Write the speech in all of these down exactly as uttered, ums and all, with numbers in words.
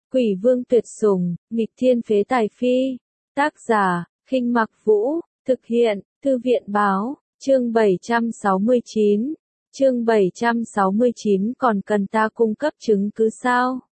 Quỷ vương tuyệt sủng, nghịch thiên phế tài phi. Tác giả, Khinh Mặc Vũ, thực hiện, Thư viện báo, chương bảy trăm sáu mươi chín. Chương bảy trăm sáu mươi chín còn cần ta cung cấp chứng cứ sao?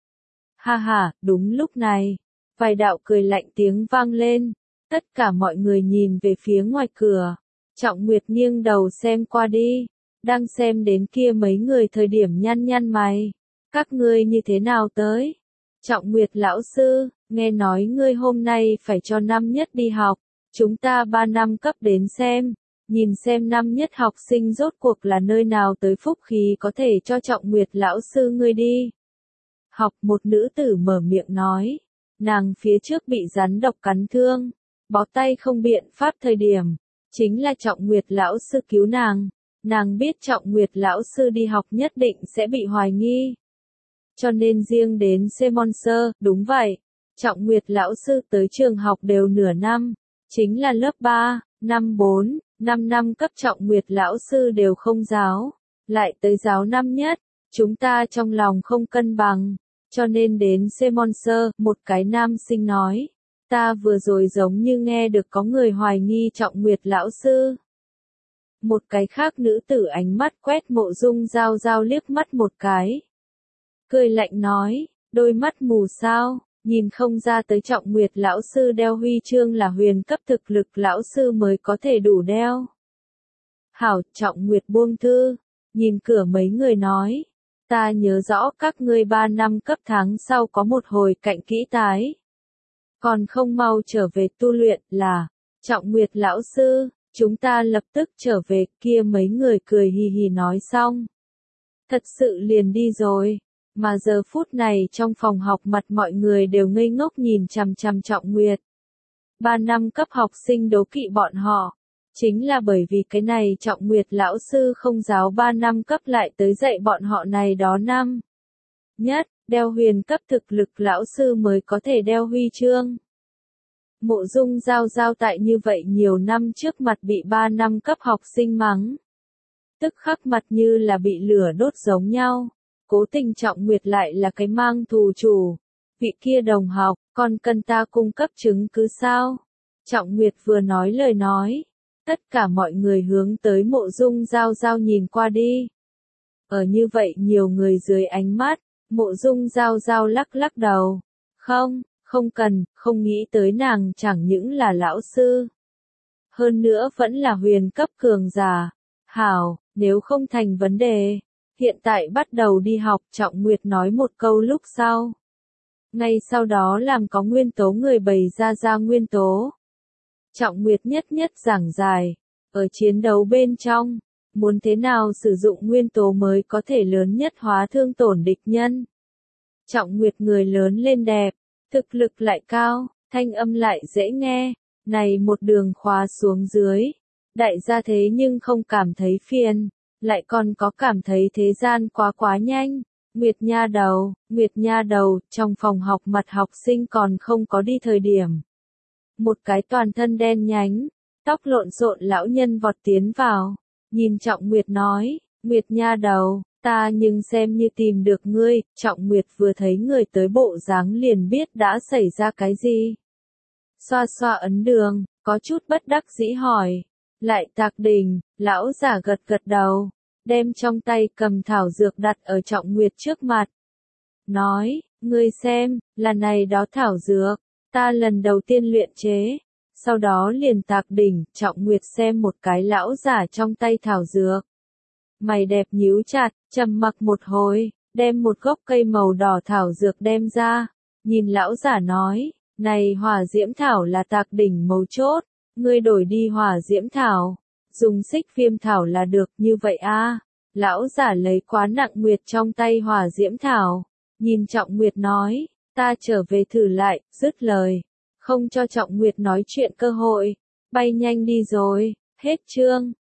Ha ha, đúng lúc này, vài đạo cười lạnh tiếng vang lên, tất cả mọi người nhìn về phía ngoài cửa. Trọng Nguyệt nghiêng đầu xem qua đi, đang xem đến kia mấy người thời điểm nhăn nhăn mày. Các ngươi như thế nào tới? Trọng Nguyệt lão sư, nghe nói ngươi hôm nay phải cho năm nhất đi học, chúng ta ba năm cấp đến xem, nhìn xem năm nhất học sinh rốt cuộc là nơi nào tới phúc khí có thể cho Trọng Nguyệt lão sư ngươi đi. Học một nữ tử mở miệng nói, nàng phía trước bị rắn độc cắn thương, bó tay không biện pháp thời điểm, chính là Trọng Nguyệt lão sư cứu nàng, nàng biết Trọng Nguyệt lão sư đi học nhất định sẽ bị hoài nghi. Cho nên riêng đến Semonser, đúng vậy, Trọng Nguyệt lão sư tới trường học đều nửa năm, chính là lớp ba, năm bốn, năm năm cấp Trọng Nguyệt lão sư đều không giáo, lại tới giáo năm nhất, chúng ta trong lòng không cân bằng, cho nên đến Semonser, một cái nam sinh nói, ta vừa rồi giống như nghe được có người hoài nghi Trọng Nguyệt lão sư. Một cái khác nữ tử ánh mắt quét Mộ Dung Giao Giao liếc mắt một cái. Cười lạnh nói, đôi mắt mù sao, nhìn không ra tới Trọng Nguyệt lão sư đeo huy chương là huyền cấp thực lực lão sư mới có thể đủ đeo. Hảo, Trọng Nguyệt buông thư, nhìn cửa mấy người nói, ta nhớ rõ các ngươi ba năm cấp tháng sau có một hồi cạnh kỹ tái. Còn không mau trở về tu luyện là, Trọng Nguyệt lão sư, chúng ta lập tức trở về, kia mấy người cười hì hì nói xong. Thật sự liền đi rồi. Mà giờ phút này trong phòng học mặt mọi người đều ngây ngốc nhìn chằm chằm Trọng Nguyệt. Ba năm cấp học sinh đố kỵ bọn họ. Chính là bởi vì cái này Trọng Nguyệt lão sư không giáo ba năm cấp lại tới dạy bọn họ này đó năm. Nhất, đeo huyền cấp thực lực lão sư mới có thể đeo huy chương. Mộ Dung Giao Giao tại như vậy nhiều năm trước mặt bị ba năm cấp học sinh mắng. Tức khắc mặt như là bị lửa đốt giống nhau. Cố tình Trọng Nguyệt lại là cái mang thù chủ. Vị kia đồng học, còn cần ta cung cấp chứng cứ sao? Trọng Nguyệt vừa nói lời nói. Tất cả mọi người hướng tới Mộ Dung Giao Giao nhìn qua đi. Ở như vậy nhiều người dưới ánh mắt, Mộ Dung Giao Giao lắc lắc đầu. Không, không cần, không nghĩ tới nàng chẳng những là lão sư. Hơn nữa vẫn là huyền cấp cường giả. Hảo, nếu không thành vấn đề. Hiện tại bắt đầu đi học, Trọng Nguyệt nói một câu lúc sau. Ngay sau đó làm có nguyên tố người bày ra ra nguyên tố. Trọng Nguyệt nhất nhất giảng giải, ở chiến đấu bên trong, muốn thế nào sử dụng nguyên tố mới có thể lớn nhất hóa thương tổn địch nhân. Trọng Nguyệt người lớn lên đẹp, thực lực lại cao, thanh âm lại dễ nghe, này một đường khóa xuống dưới. Đại gia thế nhưng không cảm thấy phiền. Lại còn có cảm thấy thế gian quá quá nhanh. Nguyệt nha đầu, Nguyệt nha đầu, trong phòng học mặt học sinh còn không có đi thời điểm. Một cái toàn thân đen nhánh, tóc lộn xộn lão nhân vọt tiến vào, nhìn Trọng Nguyệt nói, Nguyệt nha đầu, ta nhưng xem như tìm được ngươi. Trọng Nguyệt vừa thấy người tới bộ dáng liền biết đã xảy ra cái gì. Xoa xoa ấn đường, có chút bất đắc dĩ hỏi. Lại Tạc Đình, lão giả gật gật đầu, đem trong tay cầm thảo dược đặt ở Trọng Nguyệt trước mặt. Nói, ngươi xem, là này đó thảo dược, ta lần đầu tiên luyện chế. Sau đó liền Tạc Đỉnh, Trọng Nguyệt xem một cái lão giả trong tay thảo dược. Mày đẹp nhíu chặt, trầm mặc một hồi, đem một gốc cây màu đỏ thảo dược đem ra. Nhìn lão giả nói, này hỏa diễm thảo là Tạc Đỉnh mấu chốt. Ngươi đổi đi hỏa diễm thảo, dùng xích viêm thảo là được, như vậy a. À. Lão giả lấy quá nặng Nguyệt trong tay hỏa diễm thảo, nhìn Trọng Nguyệt nói, ta trở về thử lại, dứt lời, không cho Trọng Nguyệt nói chuyện cơ hội, bay nhanh đi rồi, hết chương.